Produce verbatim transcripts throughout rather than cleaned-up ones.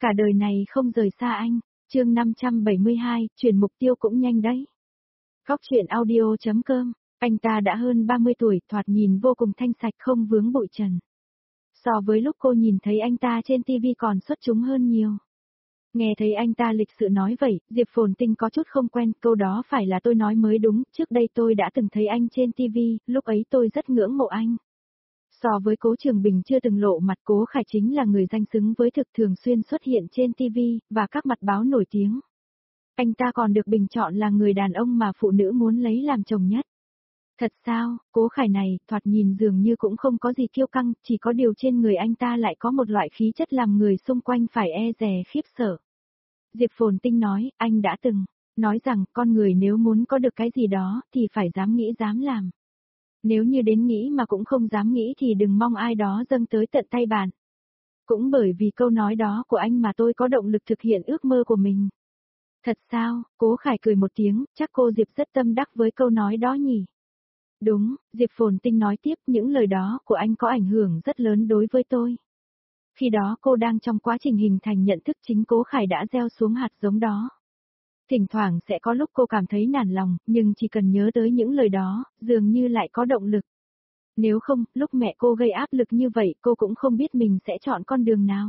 Cả đời này không rời xa anh. Chương năm trăm bảy mươi hai, chuyển mục tiêu cũng nhanh đấy. Góc truyện audio chấm com. Anh ta đã hơn ba mươi tuổi, thoạt nhìn vô cùng thanh sạch không vướng bụi trần. So với lúc cô nhìn thấy anh ta trên ti vi còn xuất chúng hơn nhiều. Nghe thấy anh ta lịch sự nói vậy, Diệp Phồn Tinh có chút không quen, câu đó phải là tôi nói mới đúng, trước đây tôi đã từng thấy anh trên ti vi, lúc ấy tôi rất ngưỡng mộ anh. So với Cố Trường Bình chưa từng lộ mặt, Cố Khải chính là người danh xứng với thực, thường xuyên xuất hiện trên ti vi, và các mặt báo nổi tiếng. Anh ta còn được bình chọn là người đàn ông mà phụ nữ muốn lấy làm chồng nhất. Thật sao, Cố Khải này, thoạt nhìn dường như cũng không có gì kiêu căng, chỉ có điều trên người anh ta lại có một loại khí chất làm người xung quanh phải e dè khiếp sợ. Diệp Phồn Tinh nói, anh đã từng nói rằng con người nếu muốn có được cái gì đó thì phải dám nghĩ dám làm. Nếu như đến nghĩ mà cũng không dám nghĩ thì đừng mong ai đó dâng tới tận tay bạn. Cũng bởi vì câu nói đó của anh mà tôi có động lực thực hiện ước mơ của mình. Thật sao, Cố Khải cười một tiếng, chắc cô Diệp rất tâm đắc với câu nói đó nhỉ. Đúng, Diệp Phồn Tinh nói tiếp, những lời đó của anh có ảnh hưởng rất lớn đối với tôi. Khi đó cô đang trong quá trình hình thành nhận thức, chính Cố Khải đã gieo xuống hạt giống đó. Thỉnh thoảng sẽ có lúc cô cảm thấy nản lòng, nhưng chỉ cần nhớ tới những lời đó, dường như lại có động lực. Nếu không, lúc mẹ cô gây áp lực như vậy cô cũng không biết mình sẽ chọn con đường nào.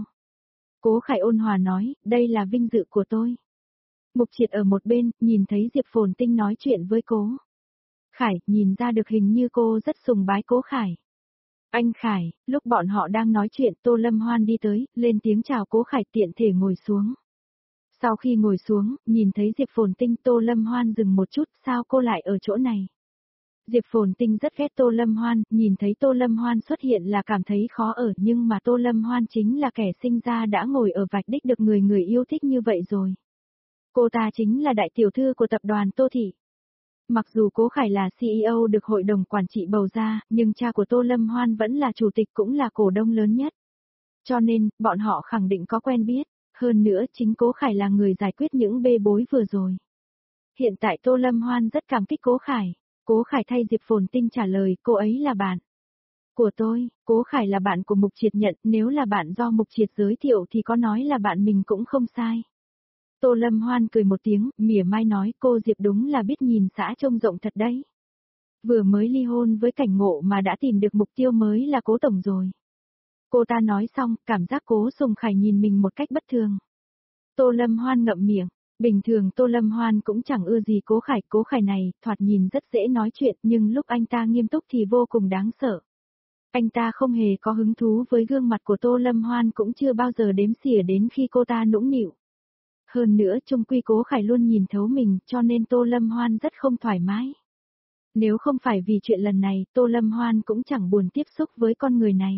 Cố Khải ôn hòa nói, đây là vinh dự của tôi. Mục Triệt ở một bên, nhìn thấy Diệp Phồn Tinh nói chuyện với Cố Khải, nhìn ra được hình như cô rất sùng bái Cố Khải. Anh Khải, lúc bọn họ đang nói chuyện, Tô Lâm Hoan đi tới, lên tiếng chào Cố Khải, tiện thể ngồi xuống. Sau khi ngồi xuống, nhìn thấy Diệp Phồn Tinh, Tô Lâm Hoan dừng một chút, sao cô lại ở chỗ này? Diệp Phồn Tinh rất ghét Tô Lâm Hoan, nhìn thấy Tô Lâm Hoan xuất hiện là cảm thấy khó ở, nhưng mà Tô Lâm Hoan chính là kẻ sinh ra đã ngồi ở vạch đích được người người yêu thích như vậy rồi. Cô ta chính là đại tiểu thư của tập đoàn Tô Thị. Mặc dù Cố Khải là xê e ô được hội đồng quản trị bầu ra, nhưng cha của Tô Lâm Hoan vẫn là chủ tịch, cũng là cổ đông lớn nhất. Cho nên, bọn họ khẳng định có quen biết, hơn nữa chính Cố Khải là người giải quyết những bê bối vừa rồi. Hiện tại Tô Lâm Hoan rất cảm kích Cố Khải. Cố Khải thay Diệp Phồn Tinh trả lời, cô ấy là bạn của tôi. Cố Khải là bạn của Mục Triệt nhận, nếu là bạn do Mục Triệt giới thiệu thì có nói là bạn mình cũng không sai. Tô Lâm Hoan cười một tiếng, mỉa mai nói, cô Diệp đúng là biết nhìn xã trông rộng thật đấy. Vừa mới ly hôn với Cảnh Ngộ mà đã tìm được mục tiêu mới là Cố tổng rồi. Cô ta nói xong, cảm giác Cố Sùng Khải nhìn mình một cách bất thường. Tô Lâm Hoan ngậm miệng. Bình thường Tô Lâm Hoan cũng chẳng ưa gì Cố Khải, Cố Khải này, thoạt nhìn rất dễ nói chuyện, nhưng lúc anh ta nghiêm túc thì vô cùng đáng sợ. Anh ta không hề có hứng thú với gương mặt của Tô Lâm Hoan, cũng chưa bao giờ đếm xỉa đến khi cô ta nũng nịu. Hơn nữa chung quy Cố Khải luôn nhìn thấu mình, cho nên Tô Lâm Hoan rất không thoải mái. Nếu không phải vì chuyện lần này, Tô Lâm Hoan cũng chẳng buồn tiếp xúc với con người này.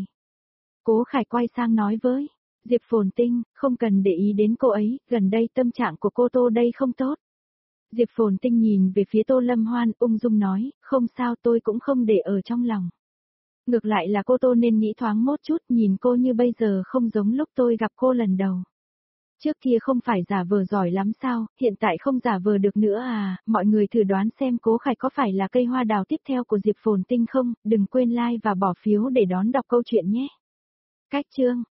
Cố Khải quay sang nói với Diệp Phồn Tinh, không cần để ý đến cô ấy, gần đây tâm trạng của cô Tô đây không tốt. Diệp Phồn Tinh nhìn về phía Tô Lâm Hoan, ung dung nói, không sao, tôi cũng không để ở trong lòng. Ngược lại là cô Tô nên nghĩ thoáng một chút, nhìn cô như bây giờ không giống lúc tôi gặp cô lần đầu. Trước kia không phải giả vờ giỏi lắm sao, hiện tại không giả vờ được nữa à, mọi người thử đoán xem Cố Khải có phải là cây hoa đào tiếp theo của Diệp Phồn Tinh không, đừng quên like và bỏ phiếu để đón đọc câu chuyện nhé. Cách chương